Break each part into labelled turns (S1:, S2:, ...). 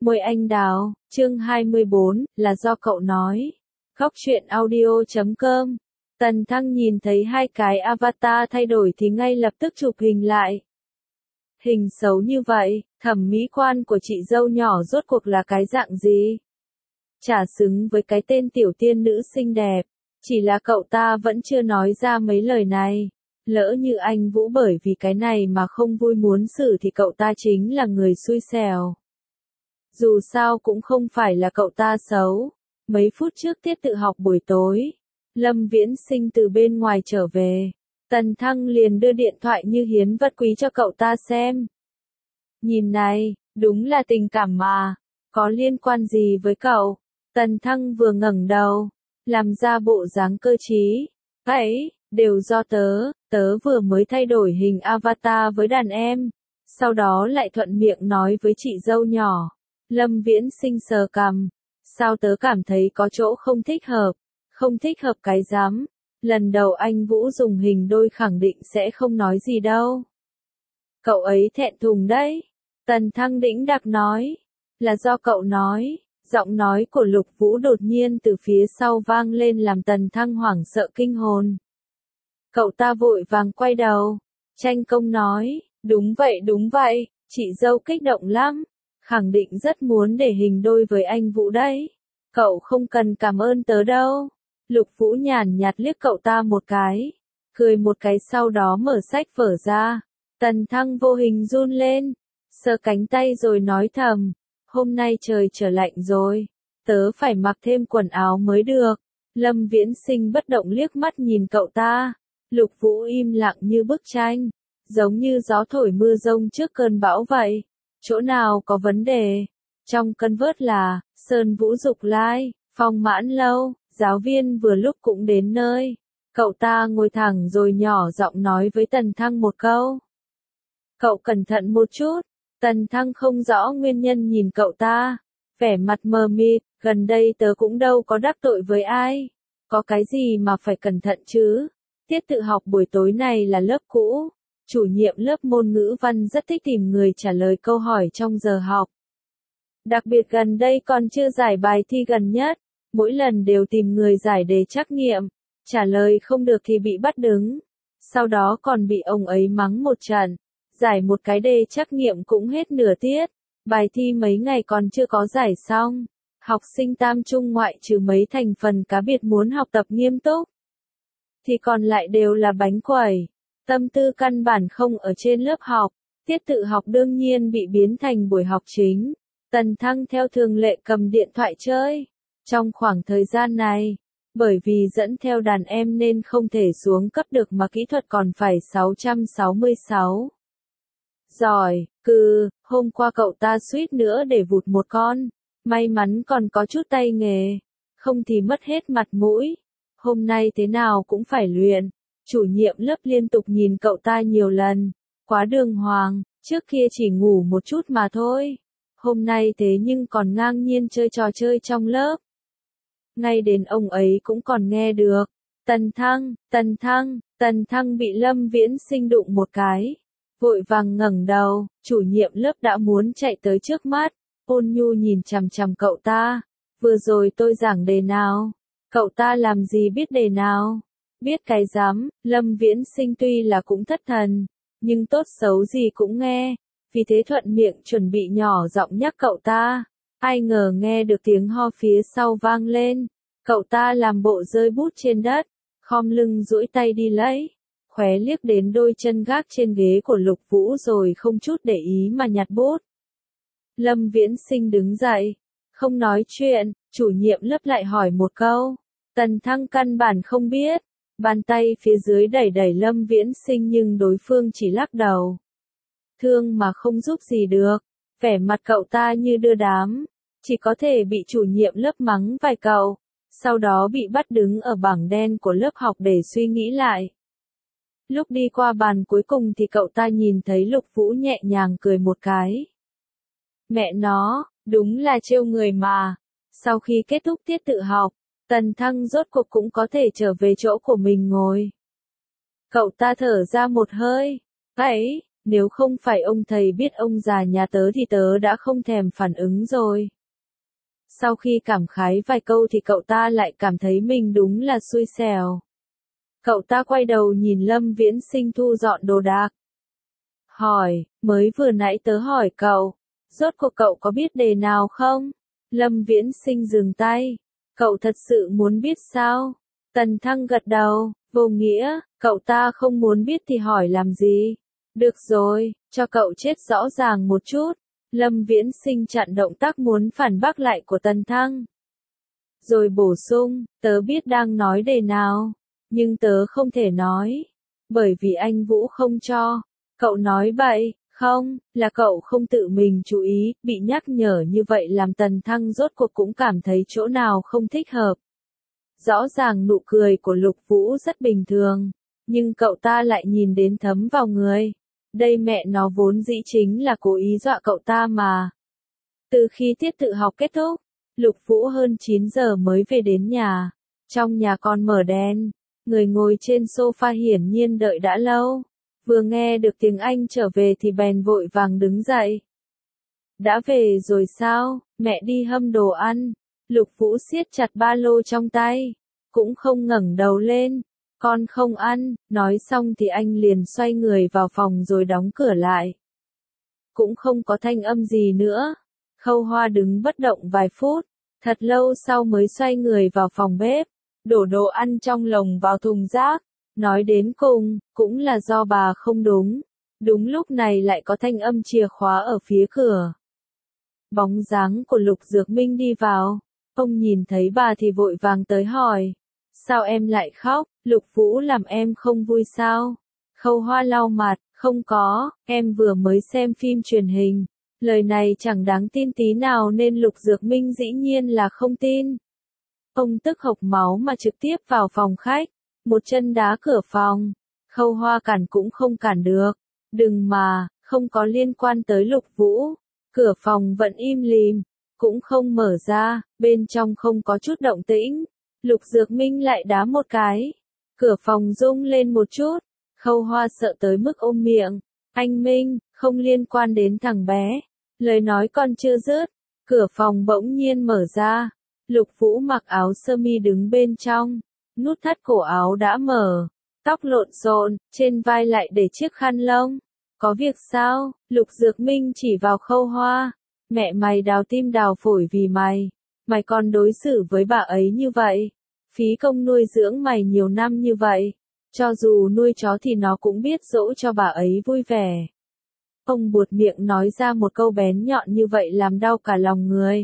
S1: Môi anh đào, chương 24, là do cậu nói. Góc truyện audio.com. Tần Thăng nhìn thấy hai cái avatar thay đổi thì ngay lập tức chụp hình lại. Hình xấu như vậy, thẩm mỹ quan của chị dâu nhỏ rốt cuộc là cái dạng gì? Chả xứng với cái tên tiểu tiên nữ xinh đẹp. Chỉ là cậu ta vẫn chưa nói ra mấy lời này. Lỡ như anh Vũ bởi vì cái này mà không vui muốn xử thì cậu ta chính là người xui xẻo. Dù sao cũng không phải là cậu ta xấu. Mấy phút trước tiết tự học buổi tối, Lâm Viễn Sinh từ bên ngoài trở về. Tần Thăng liền đưa điện thoại như hiến vật quý cho cậu ta xem. Nhìn này, đúng là tình cảm mà. Có liên quan gì với cậu? Tần Thăng vừa ngẩng đầu, làm ra bộ dáng cơ trí. Ấy, đều do tớ vừa mới thay đổi hình avatar với đàn em. Sau đó lại thuận miệng nói với chị dâu nhỏ. Lâm Viễn Sinh sờ cằm. Sao tớ cảm thấy có chỗ không thích hợp? Không thích hợp cái rắm. Lần đầu anh Vũ dùng hình đôi khẳng định sẽ không nói gì đâu. Cậu ấy thẹn thùng đấy. Tần Thăng đĩnh đạc nói. Là do cậu nói. Giọng nói của Lục Vũ đột nhiên từ phía sau vang lên làm Tần Thăng hoảng sợ kinh hồn. Cậu ta vội vàng quay đầu. Tranh công nói. Đúng vậy, chị dâu kích động lắm. Khẳng định rất muốn để hình đôi với anh Vũ đấy. Cậu không cần cảm ơn tớ đâu. Lục Vũ nhàn nhạt liếc cậu ta một cái. Cười một cái sau đó mở sách vở ra. Tần Thăng vô hình run lên. Sờ cánh tay rồi nói thầm. Hôm nay trời trở lạnh rồi. Tớ phải mặc thêm quần áo mới được. Lâm Viễn Sinh bất động liếc mắt nhìn cậu ta. Lục Vũ im lặng như bức tranh. Giống như gió thổi mưa rông trước cơn bão vậy. Chỗ nào có vấn đề? Trong cân vớt là, Sơn Vũ Dục Lai, Phong Mãn Lâu, giáo viên vừa lúc cũng đến nơi. Cậu ta ngồi thẳng rồi nhỏ giọng nói với Tần Thăng một câu. Cậu cẩn thận một chút. Tần Thăng không rõ nguyên nhân nhìn cậu ta. Vẻ mặt mờ mịt, gần đây tớ cũng đâu có đắc tội với ai. Có cái gì mà phải cẩn thận chứ? Tiết tự học buổi tối này là lớp cũ. Chủ nhiệm lớp môn ngữ văn rất thích tìm người trả lời câu hỏi trong giờ học. Đặc biệt gần đây còn chưa giải bài thi gần nhất, mỗi lần đều tìm người giải đề trắc nghiệm, trả lời không được thì bị bắt đứng, sau đó còn bị ông ấy mắng một trận, giải một cái đề trắc nghiệm cũng hết nửa tiết, bài thi mấy ngày còn chưa có giải xong, học sinh tam trung ngoại trừ mấy thành phần cá biệt muốn học tập nghiêm túc, thì còn lại đều là bánh quẩy. Tâm tư căn bản không ở trên lớp học, tiết tự học đương nhiên bị biến thành buổi học chính. Tần Thăng theo thường lệ cầm điện thoại chơi. Trong khoảng thời gian này, bởi vì dẫn theo đàn em nên không thể xuống cấp được mà kỹ thuật còn phải 666. Giỏi, hôm qua cậu ta suýt nữa để vụt một con. May mắn còn có chút tay nghề, không thì mất hết mặt mũi. Hôm nay thế nào cũng phải luyện. Chủ nhiệm lớp liên tục nhìn cậu ta nhiều lần. Quá đường hoàng, trước kia chỉ ngủ một chút mà thôi. Hôm nay thế nhưng còn ngang nhiên chơi trò chơi trong lớp. Ngay đến ông ấy cũng còn nghe được. Tần Thăng bị Lâm Viễn Sinh đụng một cái. Vội vàng ngẩng đầu, chủ nhiệm lớp đã muốn chạy tới trước mắt. Ôn nhu nhìn chằm chằm cậu ta. Vừa rồi tôi giảng đề nào? Cậu ta làm gì biết đề nào? Biết cái rắm, Lâm Viễn Sinh tuy là cũng thất thần, nhưng tốt xấu gì cũng nghe, vì thế thuận miệng chuẩn bị nhỏ giọng nhắc cậu ta. Ai ngờ nghe được tiếng ho phía sau vang lên, cậu ta làm bộ rơi bút trên đất, khom lưng duỗi tay đi lấy, khóe liếc đến đôi chân gác trên ghế của Lục Vũ rồi không chút để ý mà nhặt bút. Lâm Viễn Sinh đứng dậy, không nói chuyện, chủ nhiệm lớp lại hỏi một câu, Tần Thăng căn bản không biết. Bàn tay phía dưới đẩy đẩy Lâm Viễn Sinh nhưng đối phương chỉ lắc đầu. Thương mà không giúp gì được. Vẻ mặt cậu ta như đưa đám. Chỉ có thể bị chủ nhiệm lớp mắng vài câu. Sau đó bị bắt đứng ở bảng đen của lớp học để suy nghĩ lại. Lúc đi qua bàn cuối cùng thì cậu ta nhìn thấy Lục Vũ nhẹ nhàng cười một cái. Mẹ nó, đúng là trêu người mà. Sau khi kết thúc tiết tự học, Tần Thăng rốt cuộc cũng có thể trở về chỗ của mình ngồi. Cậu ta thở ra một hơi. Ấy, nếu không phải ông thầy biết ông già nhà tớ thì tớ đã không thèm phản ứng rồi. Sau khi cảm khái vài câu thì cậu ta lại cảm thấy mình đúng là xui xẻo. Cậu ta quay đầu nhìn Lâm Viễn Sinh thu dọn đồ đạc. Hỏi, mới vừa nãy tớ hỏi cậu, rốt cuộc cậu có biết đề nào không? Lâm Viễn Sinh dừng tay. Cậu thật sự muốn biết sao? Tần Thăng gật đầu, vô nghĩa, cậu ta không muốn biết thì hỏi làm gì? Được rồi, cho cậu chết rõ ràng một chút. Lâm Viễn Sinh chặn động tác muốn phản bác lại của Tần Thăng. Rồi bổ sung, tớ biết đang nói đề nào, nhưng tớ không thể nói. Bởi vì anh Vũ không cho. Cậu nói bậy, không, là cậu không tự mình chú ý, bị nhắc nhở như vậy làm Tần Thăng rốt cuộc cũng cảm thấy chỗ nào không thích hợp. Rõ ràng nụ cười của Lục Vũ rất bình thường, nhưng cậu ta lại nhìn đến thấm vào người. Đây mẹ nó vốn dĩ chính là cố ý dọa cậu ta mà. Từ khi tiết tự học kết thúc, Lục Vũ hơn 9 giờ mới về đến nhà. Trong nhà còn mở đèn, người ngồi trên sofa hiển nhiên đợi đã lâu. Vừa nghe được tiếng Anh trở về thì bèn vội vàng đứng dậy. Đã về rồi sao, mẹ đi hâm đồ ăn. Lục Vũ siết chặt ba lô trong tay, cũng không ngẩng đầu lên. Con không ăn, nói xong thì anh liền xoay người vào phòng rồi đóng cửa lại. Cũng không có thanh âm gì nữa. Khâu Hoa đứng bất động vài phút, thật lâu sau mới xoay người vào phòng bếp, đổ đồ ăn trong lồng vào thùng rác. Nói đến cùng, cũng là do bà không đúng. Đúng lúc này lại có thanh âm chìa khóa ở phía cửa. Bóng dáng của Lục Dược Minh đi vào. Ông nhìn thấy bà thì vội vàng tới hỏi. Sao em lại khóc, Lục Vũ làm em không vui sao? Khâu Hoa lau mặt, không có, em vừa mới xem phim truyền hình. Lời này chẳng đáng tin tí nào nên Lục Dược Minh dĩ nhiên là không tin. Ông tức hộc máu mà trực tiếp vào phòng khách, một chân đá cửa phòng. Khâu Hoa cản cũng không cản được. Đừng mà, không có liên quan tới Lục Vũ. Cửa phòng vẫn im lìm, cũng không mở ra, bên trong không có chút động tĩnh. Lục Dược Minh lại đá một cái. Cửa phòng rung lên một chút. Khâu Hoa sợ tới mức ôm miệng. Anh Minh, không liên quan đến thằng bé. Lời nói còn chưa dứt, cửa phòng bỗng nhiên mở ra. Lục Vũ mặc áo sơ mi đứng bên trong. Nút thắt cổ áo đã mở. Tóc lộn xộn, trên vai lại để chiếc khăn lông. Có việc sao? Lục Dược Minh chỉ vào Khâu Hoa. Mẹ mày đào tim đào phổi vì mày. Mày còn đối xử với bà ấy như vậy. Phí công nuôi dưỡng mày nhiều năm như vậy. Cho dù nuôi chó thì nó cũng biết dỗ cho bà ấy vui vẻ. Ông buột miệng nói ra một câu bén nhọn như vậy làm đau cả lòng người.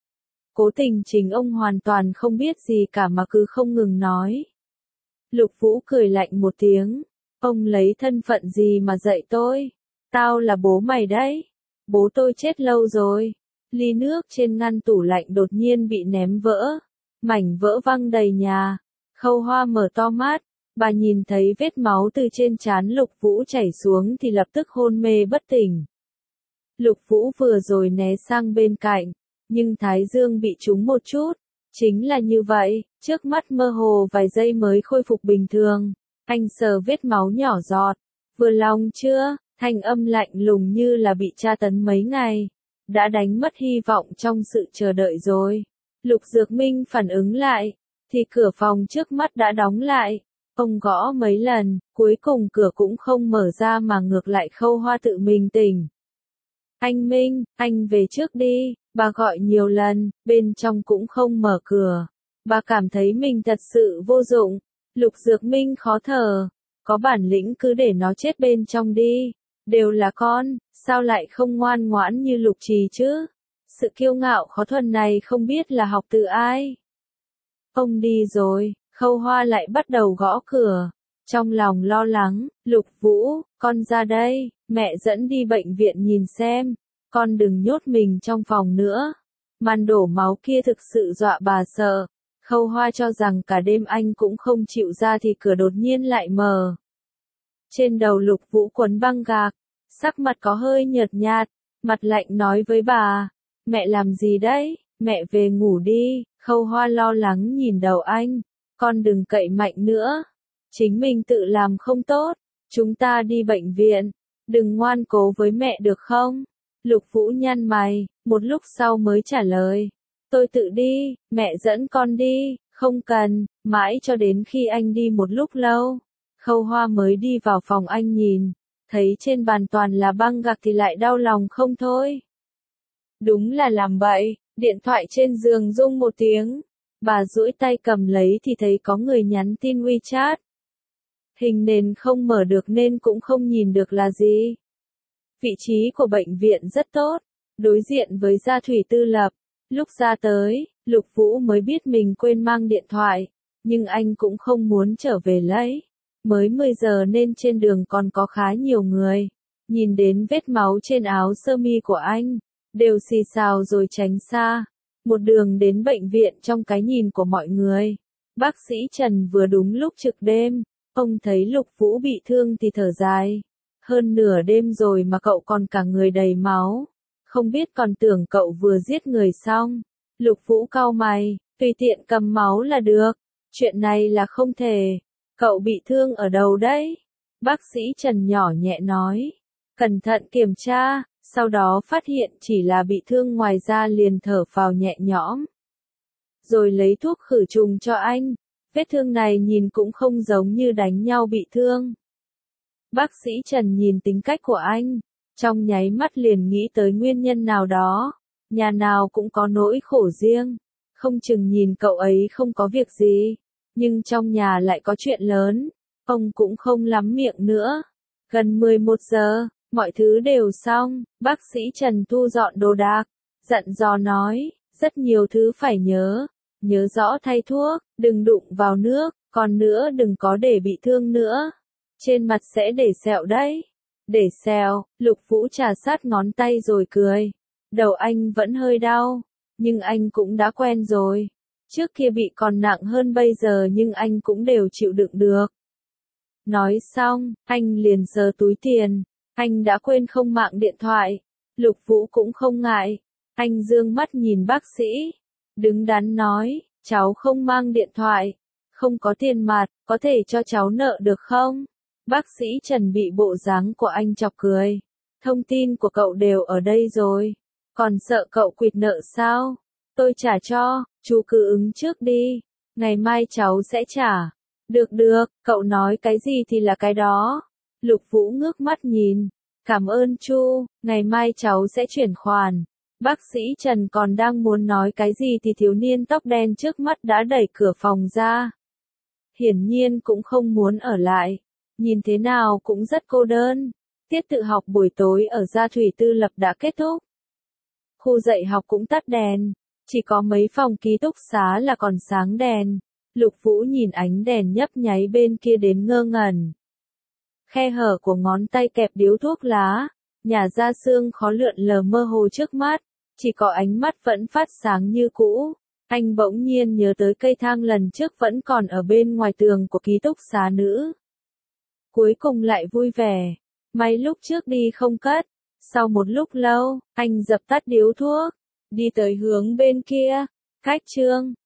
S1: Cố Tình chính ông hoàn toàn không biết gì cả mà cứ không ngừng nói. Lục Vũ cười lạnh một tiếng. Ông lấy thân phận gì mà dạy tôi? Tao là bố mày đấy. Bố tôi chết lâu rồi. Ly nước trên ngăn tủ lạnh đột nhiên bị ném vỡ. Mảnh vỡ văng đầy nhà. Khâu Hoa mở to mắt. Bà nhìn thấy vết máu từ trên trán Lục Vũ chảy xuống thì lập tức hôn mê bất tỉnh. Lục Vũ vừa rồi né sang bên cạnh, nhưng thái dương bị trúng một chút. Chính là như vậy, trước mắt mơ hồ vài giây mới khôi phục bình thường. Anh sờ vết máu nhỏ giọt. Vừa lòng chưa? Thanh âm lạnh lùng như là bị tra tấn mấy ngày. Đã đánh mất hy vọng trong sự chờ đợi rồi. Lục Dược Minh phản ứng lại, thì cửa phòng trước mắt đã đóng lại. Ông gõ mấy lần, cuối cùng cửa cũng không mở ra mà ngược lại Khâu Hoa tự mình tỉnh. Anh Minh, anh về trước đi, bà gọi nhiều lần, bên trong cũng không mở cửa. Bà cảm thấy mình thật sự vô dụng. Lục Dược Minh khó thở. Có bản lĩnh cứ để nó chết bên trong đi. Đều là con, sao lại không ngoan ngoãn như Lục Trì chứ? Sự kiêu ngạo khó thuần này không biết là học từ ai. Ông đi rồi, Khâu Hoa lại bắt đầu gõ cửa. Trong lòng lo lắng, Lục Vũ, con ra đây, mẹ dẫn đi bệnh viện nhìn xem. Con đừng nhốt mình trong phòng nữa. Màn đổ máu kia thực sự dọa bà sợ. Khâu Hoa cho rằng cả đêm anh cũng không chịu ra thì cửa đột nhiên lại mở. Trên đầu Lục Vũ quấn băng gạc, sắc mặt có hơi nhợt nhạt, mặt lạnh nói với bà, mẹ làm gì đấy, mẹ về ngủ đi. Khâu Hoa lo lắng nhìn đầu anh, con đừng cậy mạnh nữa, chính mình tự làm không tốt, chúng ta đi bệnh viện. Đừng ngoan cố với mẹ được không? Lục Vũ nhăn mày, một lúc sau mới trả lời. Tôi tự đi, mẹ dẫn con đi, không cần, mãi cho đến khi anh đi một lúc lâu. Khâu Hoa mới đi vào phòng anh nhìn, thấy trên bàn toàn là băng gạc thì lại đau lòng không thôi. Đúng là làm bậy, điện thoại trên giường rung một tiếng. Bà duỗi tay cầm lấy thì thấy có người nhắn tin WeChat. Hình nền không mở được nên cũng không nhìn được là gì. Vị trí của bệnh viện rất tốt, đối diện với gia thủy tư lập. Lúc ra tới, Lục Vũ mới biết mình quên mang điện thoại, nhưng anh cũng không muốn trở về lấy. Mới 10 giờ nên trên đường còn có khá nhiều người. Nhìn đến vết máu trên áo sơ mi của anh, đều xì xào rồi tránh xa. Một đường đến bệnh viện trong cái nhìn của mọi người. Bác sĩ Trần vừa đúng lúc trực đêm, ông thấy Lục Vũ bị thương thì thở dài. Hơn nửa đêm rồi mà cậu còn cả người đầy máu. Không biết còn tưởng cậu vừa giết người xong. Lục Vũ cau mày, tùy tiện cầm máu là được. Chuyện này là không thể. Cậu bị thương ở đầu đấy. Bác sĩ Trần nhỏ nhẹ nói. Cẩn thận kiểm tra, sau đó phát hiện chỉ là bị thương ngoài da liền thở phào nhẹ nhõm. Rồi lấy thuốc khử trùng cho anh. Vết thương này nhìn cũng không giống như đánh nhau bị thương. Bác sĩ Trần nhìn tính cách của anh, trong nháy mắt liền nghĩ tới nguyên nhân nào đó. Nhà nào cũng có nỗi khổ riêng, không chừng nhìn cậu ấy không có việc gì, nhưng trong nhà lại có chuyện lớn, ông cũng không lắm miệng nữa. Gần 11 giờ, mọi thứ đều xong, bác sĩ Trần thu dọn đồ đạc, dặn dò nói, rất nhiều thứ phải nhớ rõ thay thuốc, đừng đụng vào nước, còn nữa đừng có để bị thương nữa. Trên mặt sẽ để sẹo đấy. Để sẹo, Lục Vũ trà sát ngón tay rồi cười. Đầu anh vẫn hơi đau, nhưng anh cũng đã quen rồi. Trước kia bị còn nặng hơn bây giờ nhưng anh cũng đều chịu đựng được. Nói xong, anh liền sờ túi tiền. Anh đã quên không mang điện thoại. Lục Vũ cũng không ngại. Anh dương mắt nhìn bác sĩ. Đứng đắn nói, cháu không mang điện thoại. Không có tiền mặt, có thể cho cháu nợ được không? Bác sĩ Trần bị bộ dáng của anh chọc cười. Thông tin của cậu đều ở đây rồi. Còn sợ cậu quỵt nợ sao? Tôi trả cho, chú cứ ứng trước đi. Ngày mai cháu sẽ trả. Được được, cậu nói cái gì thì là cái đó. Lục Vũ ngước mắt nhìn. Cảm ơn chú, ngày mai cháu sẽ chuyển khoản. Bác sĩ Trần còn đang muốn nói cái gì thì thiếu niên tóc đen trước mắt đã đẩy cửa phòng ra. Hiển nhiên cũng không muốn ở lại. Nhìn thế nào cũng rất cô đơn. Tiết tự học buổi tối ở gia thủy tư lập đã kết thúc. Khu dạy học cũng tắt đèn. Chỉ có mấy phòng ký túc xá là còn sáng đèn. Lục Vũ nhìn ánh đèn nhấp nháy bên kia đến ngơ ngẩn. Khe hở của ngón tay kẹp điếu thuốc lá. Nhà ra xương khó lượn lờ mơ hồ trước mắt. Chỉ có ánh mắt vẫn phát sáng như cũ. Anh bỗng nhiên nhớ tới cây thang lần trước vẫn còn ở bên ngoài tường của ký túc xá nữ. Cuối cùng lại vui vẻ. May lúc trước đi không cất. Sau một lúc lâu, anh dập tắt điếu thuốc. Đi tới hướng bên kia. Cách chương